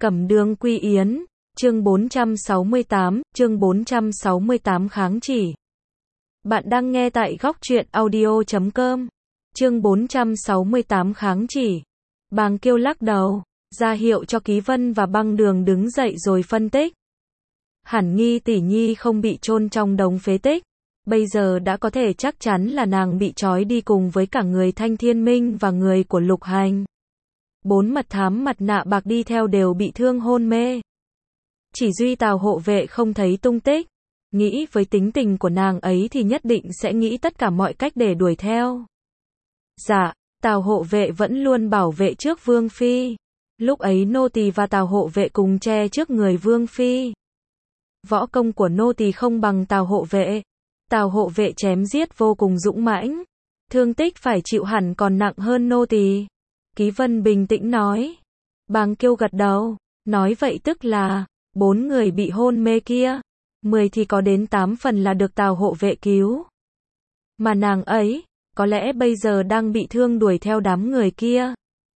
Cẩm Đường Quy Yến, chương 468, kháng chỉ. Bạn đang nghe tại góc truyện audio.com. Chương 468 kháng chỉ. Bàng Kiêu lắc đầu, ra hiệu cho Ký Vân và Băng Đường đứng dậy rồi phân tích. Hẳn nghi tỷ nhi không bị chôn trong đống phế tích. Bây giờ đã có thể chắc chắn là nàng bị trói đi cùng với cả người Thanh Thiên Minh và người của Lục Hành. 4 mật thám mặt nạ bạc đi theo đều bị thương hôn mê. Chỉ duy Tào hộ vệ không thấy tung tích. Nghĩ với tính tình của nàng ấy thì nhất định sẽ nghĩ tất cả mọi cách để đuổi theo. Dạ, Tào hộ vệ vẫn luôn bảo vệ trước Vương Phi. Lúc ấy nô tỳ và Tào hộ vệ cùng che trước người Vương Phi. Võ công của nô tỳ không bằng Tào hộ vệ. Tào hộ vệ chém giết vô cùng dũng mãnh. Thương tích phải chịu hẳn còn nặng hơn nô tỳ. Ký Vân bình tĩnh nói. Bàng Kiêu gật đầu, nói vậy tức là 4 người bị hôn mê kia, 10 thì có đến 8 phần là được Tào hộ vệ cứu. Mà nàng ấy, có lẽ bây giờ đang bị thương đuổi theo đám người kia.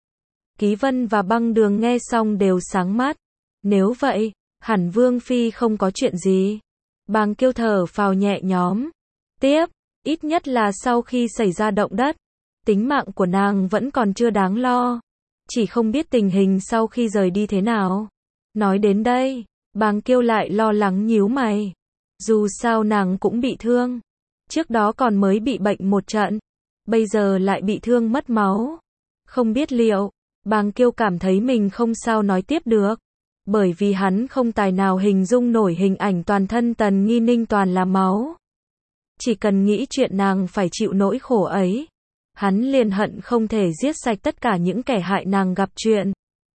Ký Vân và Băng Đường nghe xong đều sáng mắt. Nếu vậy, hẳn Vương Phi không có chuyện gì. Bàng Kiêu thở phào nhẹ nhõm. Tiếp, ít nhất là sau khi xảy ra động đất, tính mạng của nàng vẫn còn chưa đáng lo. Chỉ không biết tình hình sau khi rời đi thế nào. Nói đến đây, Bàng Kiêu lại lo lắng nhíu mày. Dù sao nàng cũng bị thương. Trước đó còn mới bị bệnh một trận. Bây giờ lại bị thương mất máu. Không biết liệu, Bàng Kiêu cảm thấy mình không sao nói tiếp được. Bởi vì hắn không tài nào hình dung nổi hình ảnh toàn thân Tần Nghi Ninh toàn là máu. Chỉ cần nghĩ chuyện nàng phải chịu nỗi khổ ấy, hắn liền hận không thể giết sạch tất cả những kẻ hại nàng gặp chuyện.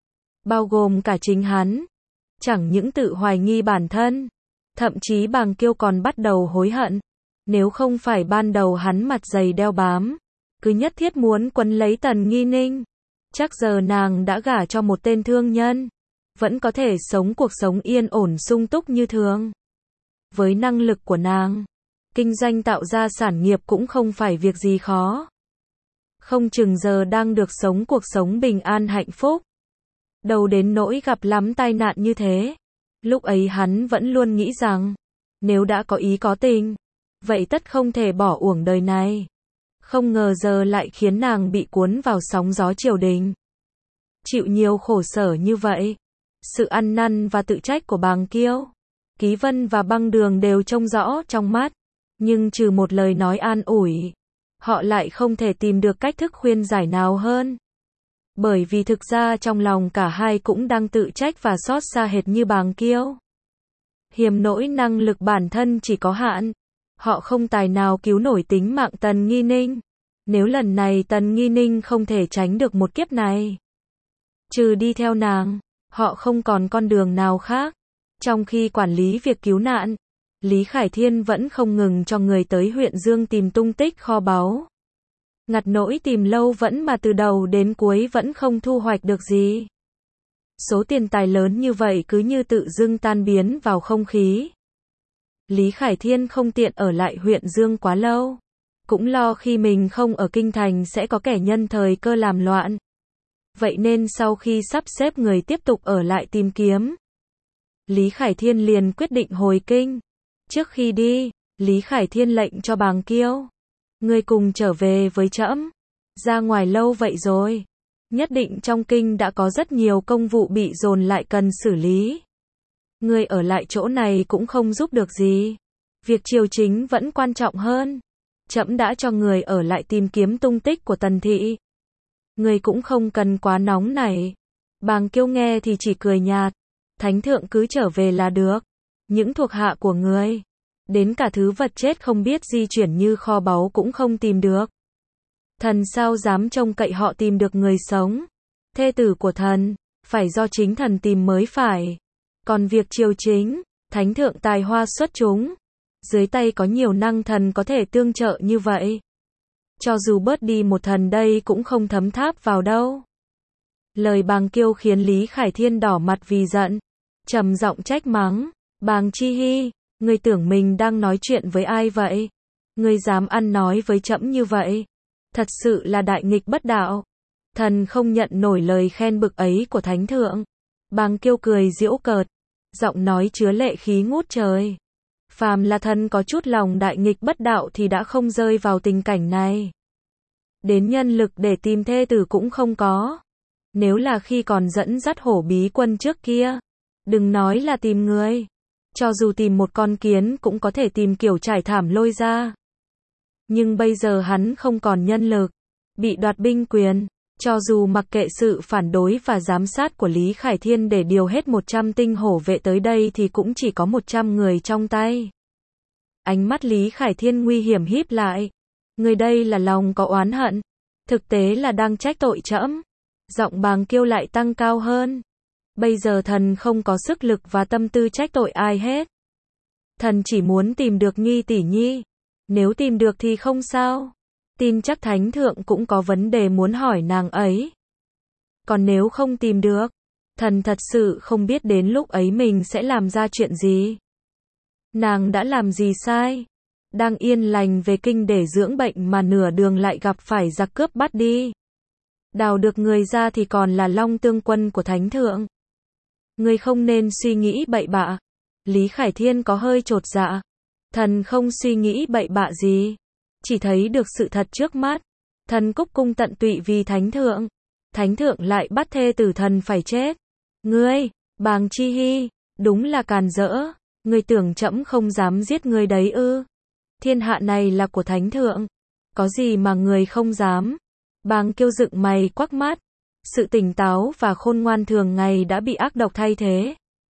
Bao gồm cả chính hắn. Chẳng những tự hoài nghi bản thân. Thậm chí Bàng Kiêu còn bắt đầu hối hận. Nếu không phải ban đầu hắn mặt dày đeo bám, cứ nhất thiết muốn quấn lấy Tần Nghi Ninh, chắc giờ nàng đã gả cho một tên thương nhân. Vẫn có thể sống cuộc sống yên ổn sung túc như thường. Với năng lực của nàng, kinh doanh tạo ra sản nghiệp cũng không phải việc gì khó. Không chừng giờ đang được sống cuộc sống bình an hạnh phúc. Đâu đến nỗi gặp lắm tai nạn như thế. Lúc ấy hắn vẫn luôn nghĩ rằng, nếu đã có ý có tình, vậy tất không thể bỏ uổng đời này. Không ngờ giờ lại khiến nàng bị cuốn vào sóng gió triều đình. Chịu nhiều khổ sở như vậy. Sự ăn năn và tự trách của Bàng Kiêu, Ký Vân và Băng Đường đều trông rõ trong mắt. Nhưng trừ một lời nói an ủi, họ lại không thể tìm được cách thức khuyên giải nào hơn. Bởi vì thực ra trong lòng cả hai cũng đang tự trách và xót xa hệt như Bàng Kiêu. Hiềm nỗi năng lực bản thân chỉ có hạn. Họ không tài nào cứu nổi tính mạng Tần Nghi Ninh. Nếu lần này Tần Nghi Ninh không thể tránh được một kiếp này, trừ đi theo nàng, họ không còn con đường nào khác. Trong khi quản lý việc cứu nạn, Lý Khải Thiên vẫn không ngừng cho người tới huyện Dương tìm tung tích kho báu. Ngặt nỗi tìm lâu vẫn mà từ đầu đến cuối vẫn không thu hoạch được gì. Số tiền tài lớn như vậy cứ như tự dưng tan biến vào không khí. Lý Khải Thiên không tiện ở lại huyện Dương quá lâu. Cũng lo khi mình không ở kinh thành sẽ có kẻ nhân thời cơ làm loạn. Vậy nên sau khi sắp xếp người tiếp tục ở lại tìm kiếm, Lý Khải Thiên liền quyết định hồi kinh. Trước khi đi, Lý Khải Thiên lệnh cho Bàng Kiêu. Ngươi cùng trở về với trẫm. Ra ngoài lâu vậy rồi. Nhất định trong kinh đã có rất nhiều công vụ bị dồn lại cần xử lý. Ngươi ở lại chỗ này cũng không giúp được gì. Việc triều chính vẫn quan trọng hơn. Trẫm đã cho người ở lại tìm kiếm tung tích của Tần thị. Ngươi cũng không cần quá nóng nảy. Bàng Kiêu nghe thì chỉ cười nhạt. Thánh thượng cứ trở về là được. Những thuộc hạ của ngươi, đến cả thứ vật chết không biết di chuyển như kho báu cũng không tìm được. Thần sao dám trông cậy họ tìm được người sống. Thê tử của thần, phải do chính thần tìm mới phải. Còn việc triều chính, thánh thượng tài hoa xuất chúng. Dưới tay có nhiều năng thần có thể tương trợ như vậy. Cho dù bớt đi một thần đây cũng không thấm tháp vào đâu. Lời Bàng Kiêu khiến Lý Khải Thiên đỏ mặt vì giận. Trầm giọng trách mắng. Bàng Chi Hy, ngươi tưởng mình đang nói chuyện với ai vậy? Ngươi dám ăn nói với trẫm như vậy? Thật sự là đại nghịch bất đạo. Thần không nhận nổi lời khen bực ấy của thánh thượng. Bàng Kiêu cười giễu cợt, giọng nói chứa lệ khí ngút trời. Phàm là thân có chút lòng đại nghịch bất đạo thì đã không rơi vào tình cảnh này. Đến nhân lực để tìm thê tử cũng không có. Nếu là khi còn dẫn dắt Hổ Bí Quân trước kia, đừng nói là tìm người, cho dù tìm một con kiến cũng có thể tìm kiểu trải thảm lôi ra. Nhưng bây giờ hắn không còn nhân lực, bị đoạt binh quyền, cho dù mặc kệ sự phản đối và giám sát của Lý Khải Thiên để điều hết 100 tinh hổ vệ tới đây thì cũng chỉ có 100 người trong tay. Ánh mắt Lý Khải Thiên nguy hiểm híp lại. Người đây là lòng có oán hận, thực tế là đang trách tội trẫm. Giọng Bàng Kiêu lại tăng cao hơn. Bây giờ thần không có sức lực và tâm tư trách tội ai hết. Thần chỉ muốn tìm được Nghi tỷ nhi. Nếu tìm được thì không sao. Tin chắc Thánh Thượng cũng có vấn đề muốn hỏi nàng ấy. Còn nếu không tìm được, thần thật sự không biết đến lúc ấy mình sẽ làm ra chuyện gì. Nàng đã làm gì sai? Đang yên lành về kinh để dưỡng bệnh mà nửa đường lại gặp phải giặc cướp bắt đi. Đào được người ra thì còn là Long Tương quân của Thánh Thượng. Ngươi không nên suy nghĩ bậy bạ. Lý Khải Thiên có hơi chột dạ. Thần không suy nghĩ bậy bạ gì. Chỉ thấy được sự thật trước mắt. Thần cúc cung tận tụy vì Thánh Thượng. Thánh Thượng lại bắt thê tử thần phải chết. Ngươi, Bàng Chi Hy, đúng là càn rỡ. Ngươi tưởng trẫm không dám giết ngươi đấy ư? Thiên hạ này là của Thánh Thượng. Có gì mà người không dám? Bàng Kiêu dựng mày quắc mắt. Sự tỉnh táo và khôn ngoan thường ngày đã bị ác độc thay thế.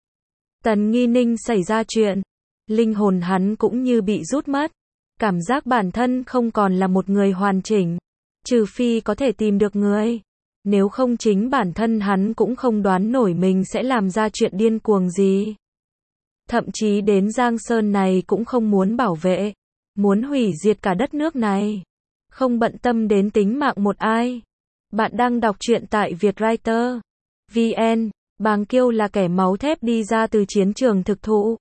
Tần Nghi Ninh xảy ra chuyện. Linh hồn hắn cũng như bị rút mất. Cảm giác bản thân không còn là một người hoàn chỉnh. Trừ phi có thể tìm được người. Nếu không chính bản thân hắn cũng không đoán nổi mình sẽ làm ra chuyện điên cuồng gì. Thậm chí đến Giang Sơn này cũng không muốn bảo vệ. Muốn hủy diệt cả đất nước này. Không bận tâm đến tính mạng một ai. Bạn đang đọc truyện tại Vietwriter VN. Bàng Kiêu là kẻ máu thép đi ra từ chiến trường thực thụ.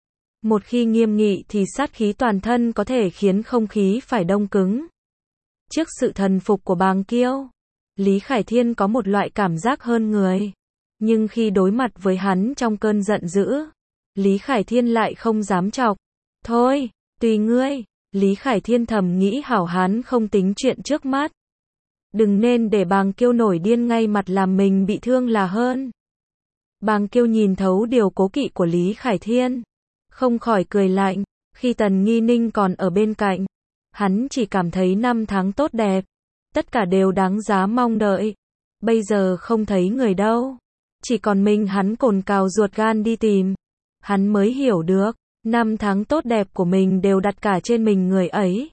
Một khi nghiêm nghị thì sát khí toàn thân có thể khiến không khí phải đông cứng. Trước sự thần phục của Bàng Kiêu, Lý Khải Thiên có một loại cảm giác hơn người. Nhưng khi đối mặt với hắn trong cơn giận dữ, Lý Khải Thiên lại không dám chọc. Thôi, tùy ngươi. Lý Khải Thiên thầm nghĩ hảo hán không tính chuyện trước mắt. Đừng nên để Bàng Kiêu nổi điên ngay mặt làm mình bị thương là hơn. Bàng Kiêu nhìn thấu điều cố kỵ của Lý Khải Thiên. Không khỏi cười lạnh. Khi Tần Nghi Ninh còn ở bên cạnh, hắn chỉ cảm thấy 5 tháng tốt đẹp. Tất cả đều đáng giá mong đợi. Bây giờ không thấy người đâu. Chỉ còn mình hắn cồn cào ruột gan đi tìm. Hắn mới hiểu được. 5 tháng tốt đẹp của mình đều đặt cả trên mình người ấy.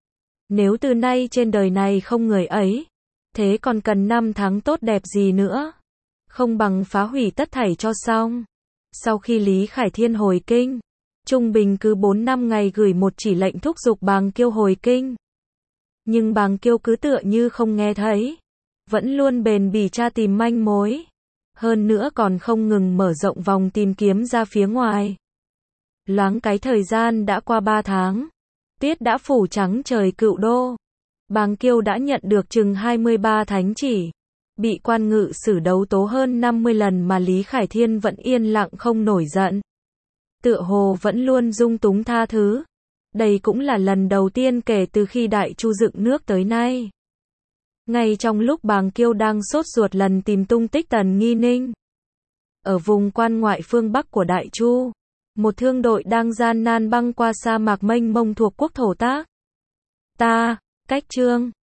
Nếu từ nay trên đời này không người ấy, thế còn cần 5 tháng tốt đẹp gì nữa? Không bằng phá hủy tất thảy cho xong. Sau khi Lý Khải Thiên hồi kinh, trung bình cứ 4-5 ngày gửi một chỉ lệnh thúc giục Bàng Kiêu hồi kinh. Nhưng Bàng Kiêu cứ tựa như không nghe thấy. Vẫn luôn bền bỉ tra tìm manh mối. Hơn nữa còn không ngừng mở rộng vòng tìm kiếm ra phía ngoài. Loáng cái thời gian đã qua 3 tháng. Tiết đã phủ trắng trời Cựu Đô. Bàng Kiêu đã nhận được chừng 23 thánh chỉ. Bị quan ngự sử đấu tố hơn 50 lần mà Lý Khải Thiên vẫn yên lặng không nổi giận. Tựa hồ vẫn luôn dung túng tha thứ. Đây cũng là lần đầu tiên kể từ khi Đại Chu dựng nước tới nay. Ngay trong lúc Bàng Kiêu đang sốt ruột lần tìm tung tích Tần Nghi Ninh. Ở vùng quan ngoại phương Bắc của Đại Chu, một thương đội đang gian nan băng qua sa mạc mênh mông thuộc quốc thổ Tác. Cách Trương.